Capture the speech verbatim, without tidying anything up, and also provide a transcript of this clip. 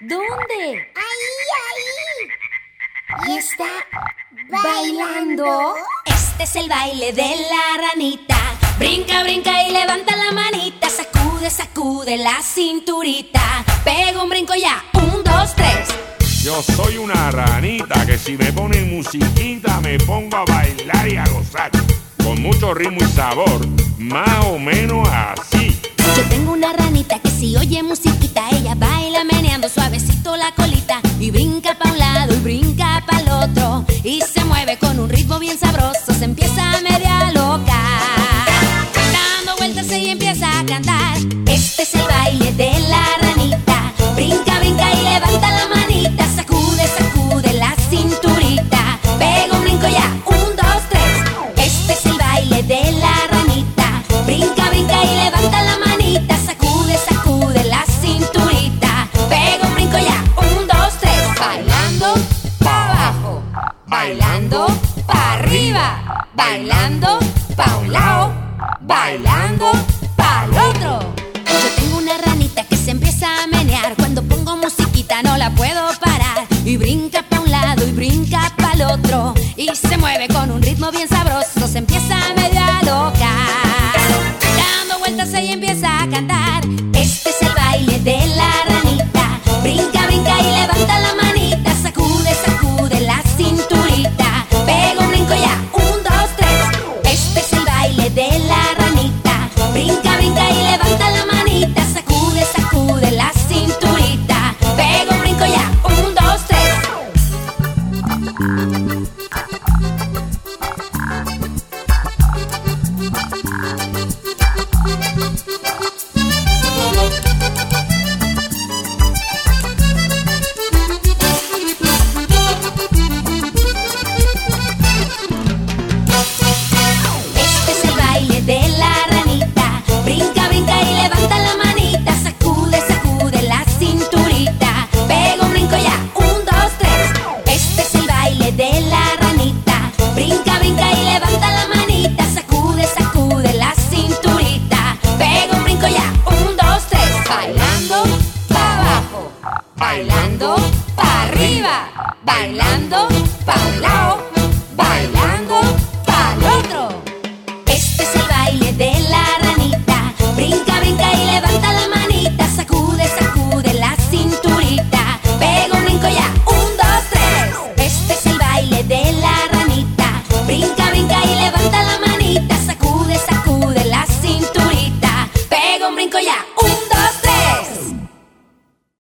¿Dónde? Ahí, ahí. ¿Y está bailando? Este es el baile de la ranita. Brinca, brinca y levanta la manita. Sacude, sacude la cinturita. Pega un brinco ya, un, dos, tres. Yo soy una ranita que si me ponen musiquita me pongo a bailar y a gozar. Con mucho ritmo y sabor, más o menos así. Yo tengo una ranita que si oye musiquita ella baila meneando suavecito la colita. Y brinca pa' un lado y brinca pa' el otro. Y se mueve con un ritmo bien sabroso. Se empieza a media loca, dando vueltas ella empieza a cantar. Este es el baile de la ranita. Brinca, brinca y levanta la manita. Sacude, sacude la cinturita. Pega un brinco ya, un, dos, tres. Este es el baile de la ranita. Brinca, brinca y levanta la manita. Sacude, sacude la cinturita. Pega un brinco ya, un, dos, tres. Bailando pa' abajo, bailando pa' arriba, bailando pa' un lado, bailando pa' el otro. Yo tengo una ranita que se empieza a menear. Cuando pongo musiquita no la puedo parar. Y brinca pa' un lado y brinca pa' el otro. Y se mueve con un ritmo bien sabroso. Se empieza a media loca, dando vueltas ella empieza a cantar. Este es el baile de la ranita. Brinca, brinca y levanta la manita. Sacude, sacude la cinturita. Pega un brinco ya, un, dos, tres. Este es el baile de la ranita. Brinca, brinca y levanta la manita. Sacude, sacude la cinturita. Pega un brinco ya, un, dos, tres. Este es el baile de la ranita. Brinca, brinca y levanta la manita. Sacude, sacude la cinturita. Pega un brinco ya, un, dos, tres. Este es el baile de la ranita. Brinca, brinca y levanta la manita. Sacude, sacude la cinturita. Pega un brinco ya, un, dos, tres. Bailando pa' abajo, bailando pa' arriba, bailando pa' un lado, bailando